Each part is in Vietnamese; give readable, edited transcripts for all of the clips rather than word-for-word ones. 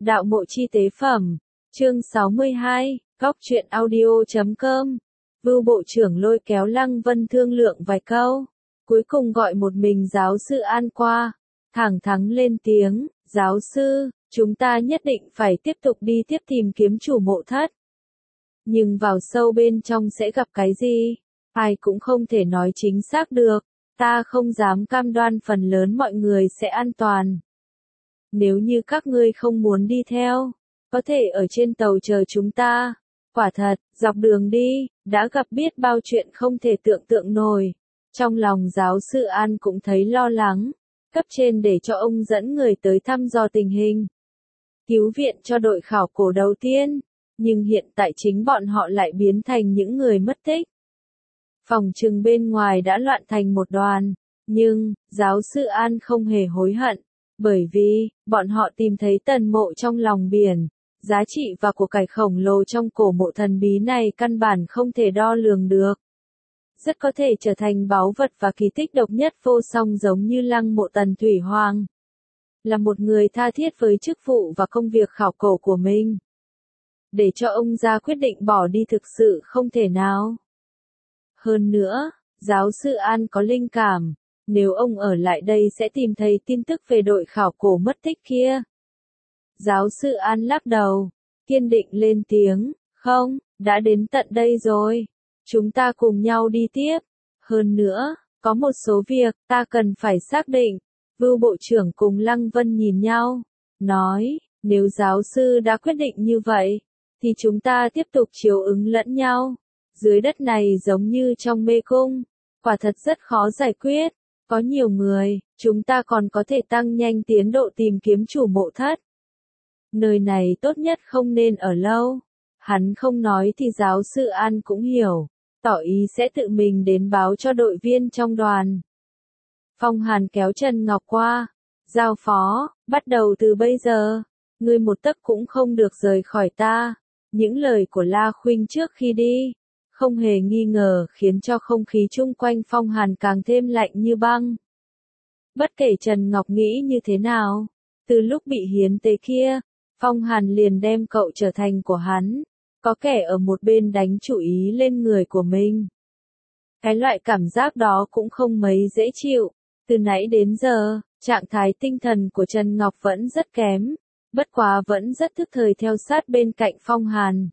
Đạo mộ chi tế phẩm. Chương 62, Góc truyện audio.com. Vưu Bộ trưởng lôi kéo Lăng Vân thương lượng vài câu. Cuối cùng gọi một mình giáo sư An qua. Thẳng thắn lên tiếng, giáo sư, chúng ta nhất định phải tiếp tục đi tiếp tìm kiếm chủ mộ thất. Nhưng vào sâu bên trong sẽ gặp cái gì? Ai cũng không thể nói chính xác được. Ta không dám cam đoan phần lớn mọi người sẽ an toàn. Nếu như các ngươi không muốn đi theo, có thể ở trên tàu chờ chúng ta. Quả thật, dọc đường đi, đã gặp biết bao chuyện không thể tưởng tượng nổi. Trong lòng giáo sư An cũng thấy lo lắng. Cấp trên để cho ông dẫn người tới thăm dò tình hình. Cứu viện cho đội khảo cổ đầu tiên. Nhưng hiện tại chính bọn họ lại biến thành những người mất tích. Phòng trừng bên ngoài đã loạn thành một đoàn. Nhưng, giáo sư An không hề hối hận. Bởi vì, bọn họ tìm thấy tần mộ trong lòng biển. Giá trị và của cải khổng lồ trong cổ mộ thần bí này căn bản không thể đo lường được. Rất có thể trở thành báu vật và kỳ tích độc nhất vô song giống như lăng mộ Tần Thủy Hoàng. Là một người tha thiết với chức vụ và công việc khảo cổ của mình. Để cho ông ra quyết định bỏ đi thực sự không thể nào. Hơn nữa, giáo sư An có linh cảm. Nếu ông ở lại đây sẽ tìm thấy tin tức về đội khảo cổ mất tích kia. Giáo sư An lắc đầu, kiên định lên tiếng, không, đã đến tận đây rồi. Chúng ta cùng nhau đi tiếp. Hơn nữa, có một số việc ta cần phải xác định. Vưu Bộ trưởng cùng Lăng Vân nhìn nhau, nói, nếu giáo sư đã quyết định như vậy, thì chúng ta tiếp tục chiếu ứng lẫn nhau. Dưới đất này giống như trong mê cung, quả thật rất khó giải quyết. Có nhiều người, chúng ta còn có thể tăng nhanh tiến độ tìm kiếm chủ mộ thất. Nơi này tốt nhất không nên ở lâu. Hắn không nói thì giáo sư An cũng hiểu, tỏ ý sẽ tự mình đến báo cho đội viên trong đoàn. Phong Hàn kéo Trần Ngọc qua, giao phó, bắt đầu từ bây giờ, ngươi một tấc cũng không được rời khỏi ta. Những lời của La Khuynh trước khi đi, không hề nghi ngờ khiến cho không khí chung quanh Phong Hàn càng thêm lạnh như băng. Bất kể Trần Ngọc nghĩ như thế nào, từ lúc bị hiến tế kia, Phong Hàn liền đem cậu trở thành của hắn. Có kẻ ở một bên đánh chủ ý lên người của mình. Cái loại cảm giác đó cũng không mấy dễ chịu. Từ nãy đến giờ, trạng thái tinh thần của Trần Ngọc vẫn rất kém. Bất quá vẫn rất thức thời theo sát bên cạnh Phong Hàn.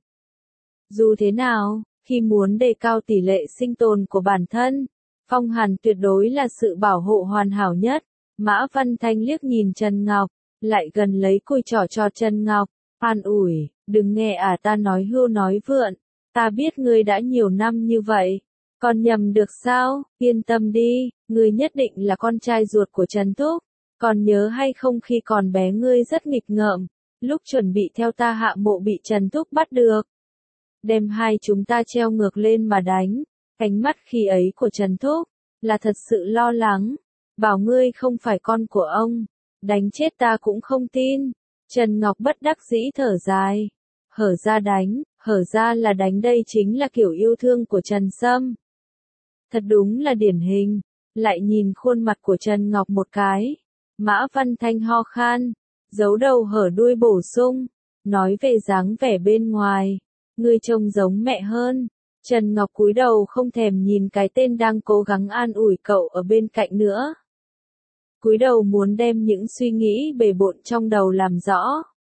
Dù thế nào, khi muốn đề cao tỷ lệ sinh tồn của bản thân, Phong Hàn tuyệt đối là sự bảo hộ hoàn hảo nhất. Mã Văn Thanh liếc nhìn Trần Ngọc, lại gần lấy cùi trỏ cho Trần Ngọc, an ủi, đừng nghe ta nói hưu nói vượn, ta biết ngươi đã nhiều năm như vậy, còn nhầm được sao, yên tâm đi, ngươi nhất định là con trai ruột của Trần Thúc, còn nhớ hay không khi còn bé ngươi rất nghịch ngợm, lúc chuẩn bị theo ta hạ mộ bị Trần Thúc bắt được. Đem hai chúng ta treo ngược lên mà đánh, ánh mắt khi ấy của Trần Thúc, là thật sự lo lắng, bảo ngươi không phải con của ông, đánh chết ta cũng không tin. Trần Ngọc bất đắc dĩ thở dài, hở ra đánh, hở ra là đánh đây chính là kiểu yêu thương của Trần Sâm. Thật đúng là điển hình, lại nhìn khuôn mặt của Trần Ngọc một cái, Mã Văn Thanh ho khan, giấu đầu hở đuôi bổ sung, nói về dáng vẻ bên ngoài, ngươi trông giống mẹ hơn. Trần Ngọc cúi đầu không thèm nhìn cái tên đang cố gắng an ủi cậu ở bên cạnh nữa. Cúi đầu muốn đem những suy nghĩ bề bộn trong đầu làm rõ.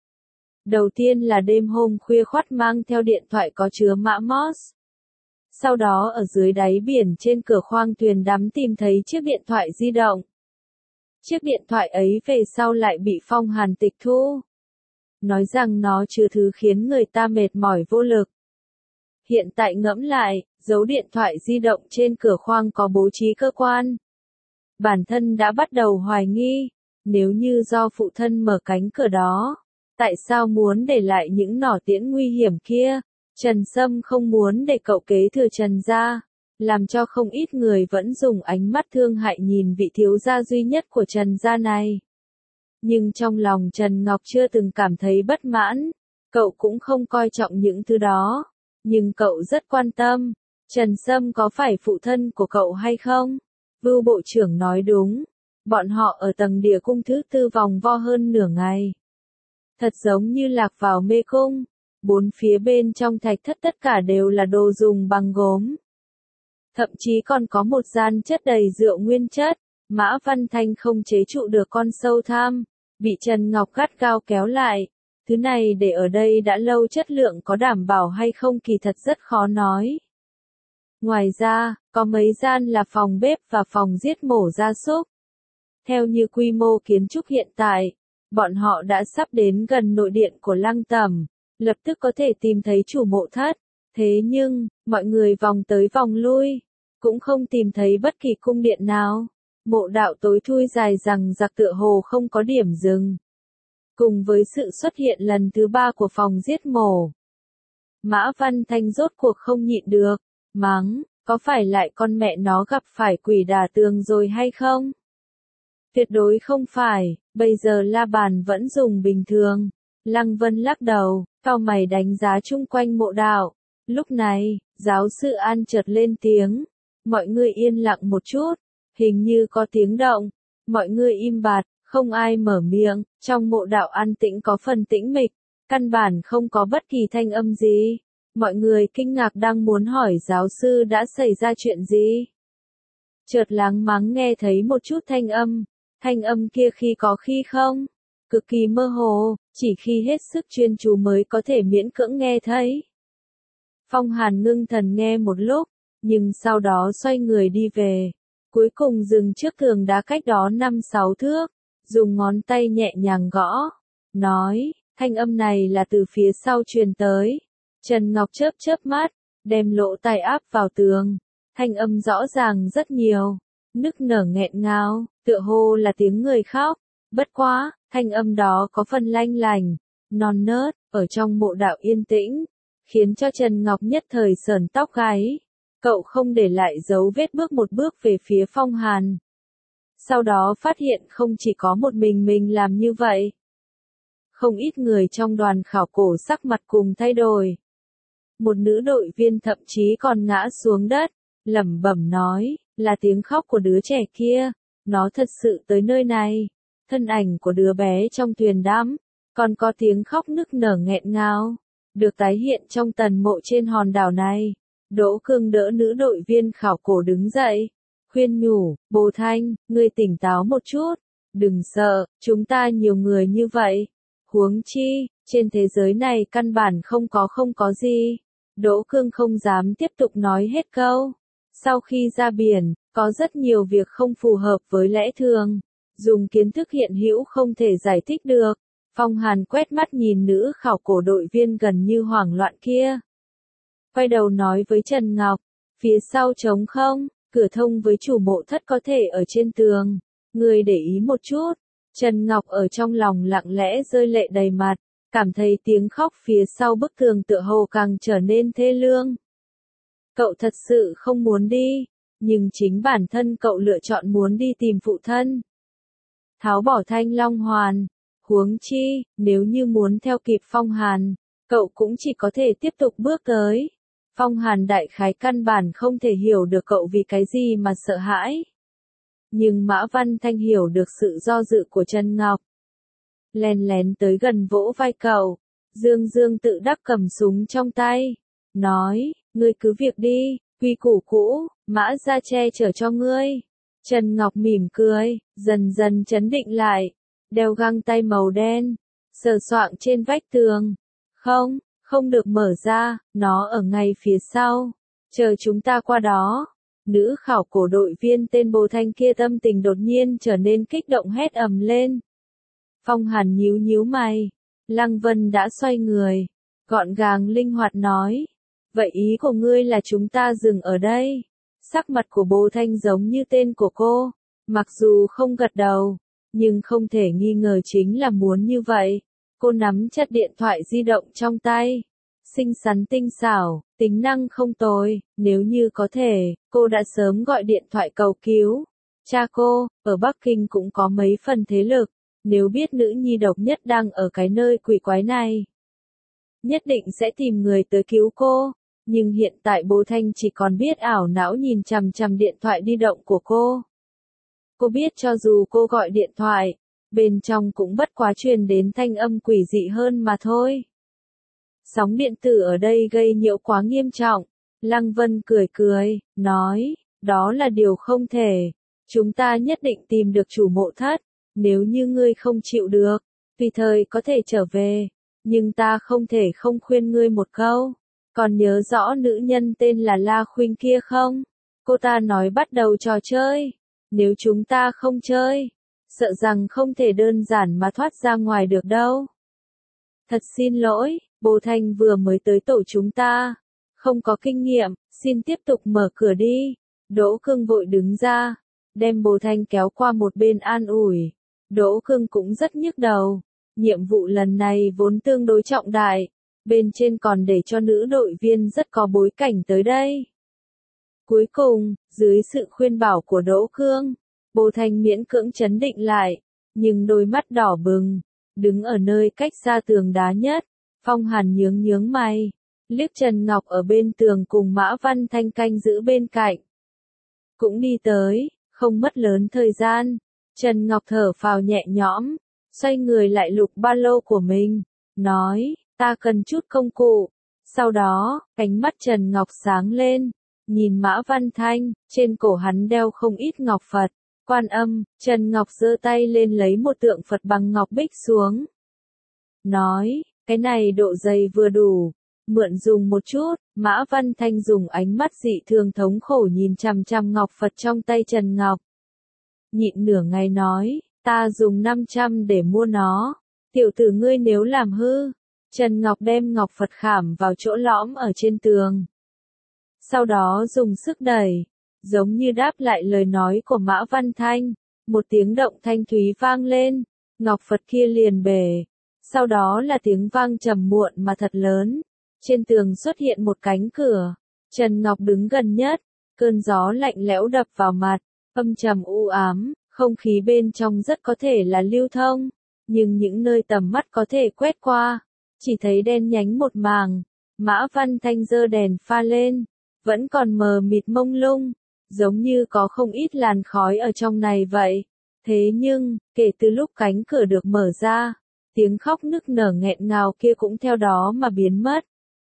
Đầu tiên là đêm hôm khuya khoắt mang theo điện thoại có chứa mã MOS. Sau đó ở dưới đáy biển trên cửa khoang thuyền đắm tìm thấy chiếc điện thoại di động. Chiếc điện thoại ấy về sau lại bị Phong Hàn tịch thu. Nói rằng nó chứa thứ khiến người ta mệt mỏi vô lực. Hiện tại ngẫm lại, dấu điện thoại di động trên cửa khoang có bố trí cơ quan. Bản thân đã bắt đầu hoài nghi, nếu như do phụ thân mở cánh cửa đó, tại sao muốn để lại những nỏ tiễn nguy hiểm kia? Trần Sâm không muốn để cậu kế thừa Trần gia, làm cho không ít người vẫn dùng ánh mắt thương hại nhìn vị thiếu gia duy nhất của Trần gia này. Nhưng trong lòng Trần Ngọc chưa từng cảm thấy bất mãn, cậu cũng không coi trọng những thứ đó, nhưng cậu rất quan tâm, Trần Sâm có phải phụ thân của cậu hay không? Vưu Bộ trưởng nói đúng, bọn họ ở tầng địa cung thứ tư vòng vo hơn nửa ngày. thật giống như lạc vào mê cung. Bốn phía bên trong thạch thất tất cả đều là đồ dùng bằng gốm. Thậm chí còn có một gian chất đầy rượu nguyên chất. Mã Văn Thanh không chế trụ được con sâu tham, bị Trần Ngọc gắt gao kéo lại. Thứ này để ở đây đã lâu, chất lượng có đảm bảo hay không kỳ thật rất khó nói. Ngoài ra, có mấy gian là phòng bếp và phòng giết mổ gia súc. Theo như quy mô kiến trúc hiện tại, bọn họ đã sắp đến gần nội điện của Lăng Tẩm, lập tức có thể tìm thấy chủ mộ thất. Thế nhưng, mọi người vòng tới vòng lui, cũng không tìm thấy bất kỳ cung điện nào. Mộ đạo tối thui dài rằng giặc tựa hồ không có điểm dừng. Cùng với sự xuất hiện lần thứ 3 của phòng giết mổ, Mã Văn Thanh rốt cuộc không nhịn được, mắng, có phải lại con mẹ nó gặp phải quỷ đả tường rồi hay không? Tuyệt đối không phải, bây giờ la bàn vẫn dùng bình thường. Lăng Vân lắc đầu, cau mày đánh giá chung quanh mộ đạo. Lúc này, giáo sư An chợt lên tiếng. Mọi người yên lặng một chút, hình như có tiếng động. Mọi người im bặt, không ai mở miệng, trong mộ đạo an tĩnh có phần tĩnh mịch, căn bản không có bất kỳ thanh âm gì. Mọi người kinh ngạc đang muốn hỏi giáo sư đã xảy ra chuyện gì. Chợt láng máng nghe thấy một chút thanh âm kia khi có khi không, cực kỳ mơ hồ, chỉ khi hết sức chuyên chú mới có thể miễn cưỡng nghe thấy. Phong Hàn ngưng thần nghe một lúc, nhưng sau đó xoay người đi về, cuối cùng dừng trước tường đá cách đó 5-6 thước, dùng ngón tay nhẹ nhàng gõ, nói, thanh âm này là từ phía sau truyền tới. Trần Ngọc chớp chớp mắt, đem lỗ tai áp vào tường, thanh âm rõ ràng rất nhiều, nức nở nghẹn ngào, tựa hồ là tiếng người khóc, bất quá, thanh âm đó có phần lanh lành, non nớt, ở trong mộ đạo yên tĩnh, khiến cho Trần Ngọc nhất thời sởn tóc gáy. Cậu không để lại dấu vết bước một bước về phía Phong Hàn. Sau đó phát hiện không chỉ có một mình làm như vậy. Không ít người trong đoàn khảo cổ sắc mặt cùng thay đổi. Một nữ đội viên thậm chí còn ngã xuống đất, lẩm bẩm nói, là tiếng khóc của đứa trẻ kia, nó thật sự tới nơi này. Thân ảnh của đứa bé trong thuyền đắm, còn có tiếng khóc nức nở nghẹn ngào, được tái hiện trong tần mộ trên hòn đảo này. Đỗ Cương đỡ nữ đội viên khảo cổ đứng dậy, khuyên nhủ, Bồ Thanh, ngươi tỉnh táo một chút, đừng sợ, chúng ta nhiều người như vậy. Huống chi, trên thế giới này căn bản không có gì. Đỗ Cương không dám tiếp tục nói hết câu. Sau khi ra biển, có rất nhiều việc không phù hợp với lẽ thường. Dùng kiến thức hiện hữu không thể giải thích được. Phong Hàn quét mắt nhìn nữ khảo cổ đội viên gần như hoảng loạn kia. Quay đầu nói với Trần Ngọc, phía sau trống không, cửa thông với chủ mộ thất có thể ở trên tường. Người để ý một chút. Trần Ngọc ở trong lòng lặng lẽ rơi lệ đầy mặt, cảm thấy tiếng khóc phía sau bức tường tựa hồ càng trở nên thê lương. Cậu thật sự không muốn đi, nhưng chính bản thân cậu lựa chọn muốn đi tìm phụ thân. Tháo bỏ Thanh Long Hoàn, huống chi, nếu như muốn theo kịp Phong Hàn, cậu cũng chỉ có thể tiếp tục bước tới. Phong Hàn đại khái căn bản không thể hiểu được cậu vì cái gì mà sợ hãi. Nhưng Mã Văn Thanh hiểu được sự do dự của Trần Ngọc. Lén lén tới gần vỗ vai cậu, Dương Dương tự đắc cầm súng trong tay, nói, ngươi cứ việc đi, quy củ cũ, Mã ra che chở cho ngươi. Trần Ngọc mỉm cười, dần dần trấn định lại, đeo găng tay màu đen, sờ soạng trên vách tường. Không được mở ra, nó ở ngay phía sau, chờ chúng ta qua đó. Nữ khảo cổ đội viên tên Bồ Thanh kia tâm tình đột nhiên trở nên kích động hét ầm lên. Phong Hàn nhíu mày, Lăng Vân đã xoay người, gọn gàng linh hoạt nói, vậy ý của ngươi là chúng ta dừng ở đây. Sắc mặt của Bồ Thanh giống như tên của cô, mặc dù không gật đầu, nhưng không thể nghi ngờ chính là muốn như vậy. Cô nắm chặt điện thoại di động trong tay, xinh xắn tinh xảo, tính năng không tồi, nếu như có thể, cô đã sớm gọi điện thoại cầu cứu. Cha cô, ở Bắc Kinh cũng có mấy phần thế lực, nếu biết nữ nhi độc nhất đang ở cái nơi quỷ quái này, nhất định sẽ tìm người tới cứu cô. Nhưng hiện tại Bồ Thanh chỉ còn biết ảo não nhìn chằm chằm điện thoại di động của cô. Cô biết cho dù cô gọi điện thoại, bên trong cũng bất quá truyền đến thanh âm quỷ dị hơn mà thôi. Sóng điện tử ở đây gây nhiễu quá nghiêm trọng. Lăng Vân cười cười, nói, đó là điều không thể. Chúng ta nhất định tìm được chủ mộ thất, nếu như ngươi không chịu được, tùy thời có thể trở về, nhưng ta không thể không khuyên ngươi một câu. Còn nhớ rõ nữ nhân tên là La Khuynh kia không? Cô ta nói bắt đầu trò chơi, nếu chúng ta không chơi, sợ rằng không thể đơn giản mà thoát ra ngoài được đâu. Thật xin lỗi, Bồ Thành vừa mới tới tổ chúng ta, không có kinh nghiệm, xin tiếp tục mở cửa đi. Đỗ Cương vội đứng ra, đem Bồ Thành kéo qua một bên an ủi. Đỗ Cương cũng rất nhức đầu, nhiệm vụ lần này vốn tương đối trọng đại, bên trên còn để cho nữ đội viên rất có bối cảnh tới đây. Cuối cùng, dưới sự khuyên bảo của Đỗ Cương, Bồ Thành miễn cưỡng trấn định lại, nhưng đôi mắt đỏ bừng, đứng ở nơi cách xa tường đá nhất. Phong Hàn nhướng mày, liếc Trần Ngọc ở bên tường cùng Mã Văn Thanh canh giữ bên cạnh. Cũng đi tới, không mất lớn thời gian, Trần Ngọc thở phào nhẹ nhõm, xoay người lại lục ba lô của mình, nói, ta cần chút công cụ. Sau đó, cánh mắt Trần Ngọc sáng lên, nhìn Mã Văn Thanh, trên cổ hắn đeo không ít ngọc Phật, Quan Âm. Trần Ngọc giơ tay lên lấy một tượng Phật bằng ngọc bích xuống. Nói, cái này độ dày vừa đủ, mượn dùng một chút. Mã Văn Thanh dùng ánh mắt dị thường thống khổ nhìn chằm chằm ngọc Phật trong tay Trần Ngọc. Nhịn nửa ngày nói, ta dùng 500 để mua nó, tiểu tử ngươi nếu làm hư. Trần Ngọc đem ngọc Phật khảm vào chỗ lõm ở trên tường. Sau đó dùng sức đẩy, giống như đáp lại lời nói của Mã Văn Thanh, một tiếng động thanh thúy vang lên, ngọc Phật kia liền bể. Sau đó là tiếng vang trầm muộn mà thật lớn, trên tường xuất hiện một cánh cửa. Trần Ngọc đứng gần nhất, cơn gió lạnh lẽo đập vào mặt, âm trầm u ám, không khí bên trong rất có thể là lưu thông, nhưng những nơi tầm mắt có thể quét qua, chỉ thấy đen nhánh một màng. Mã Văn Thanh giơ đèn pha lên, vẫn còn mờ mịt mông lung, giống như có không ít làn khói ở trong này vậy. Thế nhưng, kể từ lúc cánh cửa được mở ra, tiếng khóc nức nở nghẹn ngào kia cũng theo đó mà biến mất.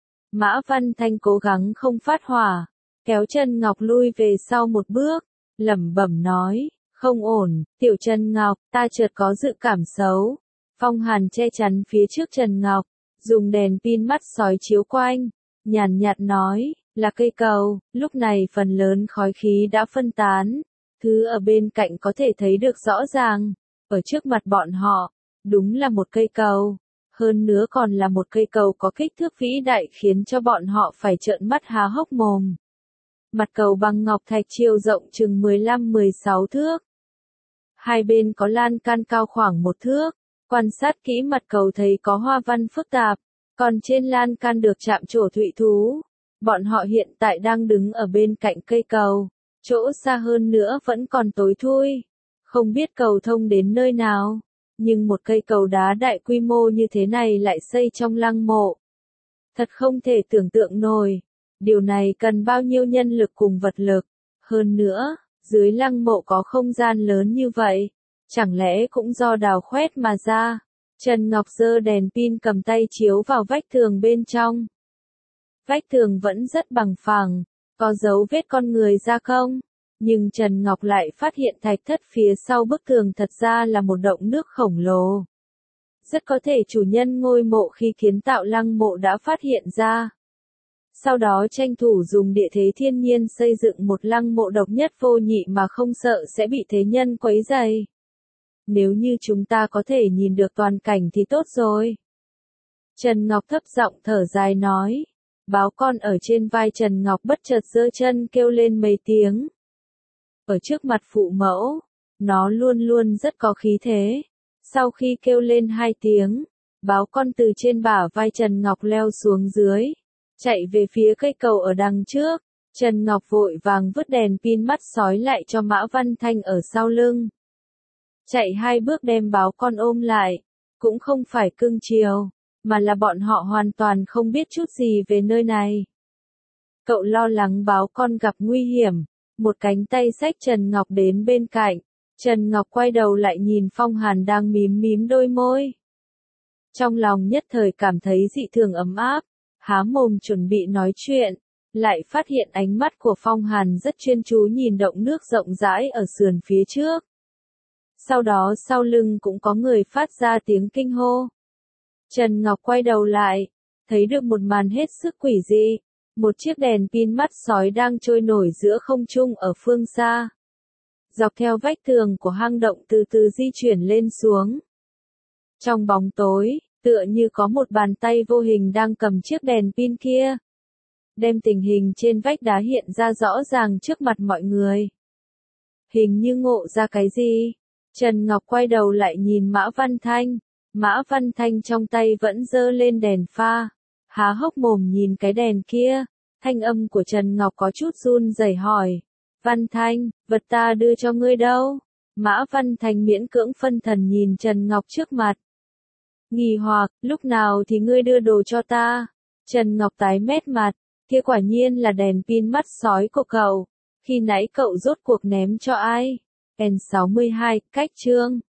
Mã Văn Thanh cố gắng không phát hỏa, kéo Trần Ngọc lui về sau một bước, lẩm bẩm nói, không ổn, tiểu Trần Ngọc, ta chợt có dự cảm xấu. Phong Hàn che chắn phía trước Trần Ngọc, dùng đèn pin mắt sói chiếu quanh, nhàn nhạt nói, là cây cầu. Lúc này phần lớn khói khí đã phân tán, thứ ở bên cạnh có thể thấy được rõ ràng, ở trước mặt bọn họ, đúng là một cây cầu. Hơn nữa còn là một cây cầu có kích thước vĩ đại khiến cho bọn họ phải trợn mắt há hốc mồm. Mặt cầu bằng ngọc thạch chiều rộng chừng 15-16 thước. Hai bên có lan can cao khoảng 1 thước. Quan sát kỹ mặt cầu thấy có hoa văn phức tạp, còn trên lan can được chạm trổ thụy thú. Bọn họ hiện tại đang đứng ở bên cạnh cây cầu, chỗ xa hơn nữa vẫn còn tối thui. Không biết cầu thông đến nơi nào, nhưng một cây cầu đá đại quy mô như thế này lại xây trong lăng mộ. Thật không thể tưởng tượng nổi, điều này cần bao nhiêu nhân lực cùng vật lực. Hơn nữa, dưới lăng mộ có không gian lớn như vậy, chẳng lẽ cũng do đào khoét mà ra. Trần Ngọc giơ đèn pin cầm tay chiếu vào vách tường bên trong. Vách tường vẫn rất bằng phẳng, có dấu vết con người ra không? Nhưng Trần Ngọc lại phát hiện thạch thất phía sau bức tường thật ra là một động nước khổng lồ. Rất có thể chủ nhân ngôi mộ khi kiến tạo lăng mộ đã phát hiện ra. Sau đó tranh thủ dùng địa thế thiên nhiên xây dựng một lăng mộ độc nhất vô nhị mà không sợ sẽ bị thế nhân quấy rầy. Nếu như chúng ta có thể nhìn được toàn cảnh thì tốt rồi. Trần Ngọc thấp giọng thở dài nói. Báo con ở trên vai Trần Ngọc bất chợt giơ chân kêu lên mấy tiếng. Ở trước mặt phụ mẫu, nó luôn luôn rất có khí thế. Sau khi kêu lên 2 tiếng, báo con từ trên bả vai Trần Ngọc leo xuống dưới, chạy về phía cây cầu ở đằng trước. Trần Ngọc vội vàng vứt đèn pin mắt sói lại cho Mã Văn Thanh ở sau lưng. Chạy 2 bước đem báo con ôm lại, cũng không phải cưng chiều, mà là bọn họ hoàn toàn không biết chút gì về nơi này. Cậu lo lắng báo con gặp nguy hiểm, một cánh tay xách Trần Ngọc đến bên cạnh, Trần Ngọc quay đầu lại nhìn Phong Hàn đang mím mím đôi môi. Trong lòng nhất thời cảm thấy dị thường ấm áp, há mồm chuẩn bị nói chuyện, lại phát hiện ánh mắt của Phong Hàn rất chuyên chú nhìn động nước rộng rãi ở sườn phía trước. Sau đó sau lưng cũng có người phát ra tiếng kinh hô. Trần Ngọc quay đầu lại, thấy được một màn hết sức quỷ dị, một chiếc đèn pin mắt sói đang trôi nổi giữa không trung ở phương xa. Dọc theo vách tường của hang động từ từ di chuyển lên xuống. Trong bóng tối, tựa như có một bàn tay vô hình đang cầm chiếc đèn pin kia, đem tình hình trên vách đá hiện ra rõ ràng trước mặt mọi người. Hình như ngộ ra cái gì? Trần Ngọc quay đầu lại nhìn Mã Văn Thanh. Mã Văn Thanh trong tay vẫn giơ lên đèn pha, há hốc mồm nhìn cái đèn kia. Thanh âm của Trần Ngọc có chút run rẩy hỏi, Văn Thanh, vật ta đưa cho ngươi đâu? Mã Văn Thanh miễn cưỡng phân thần nhìn Trần Ngọc trước mặt. Nghi hoặc, lúc nào thì ngươi đưa đồ cho ta? Trần Ngọc tái mét mặt, kia quả nhiên là đèn pin mắt sói của cậu. Khi nãy cậu rốt cuộc ném cho ai? N62, cách chương.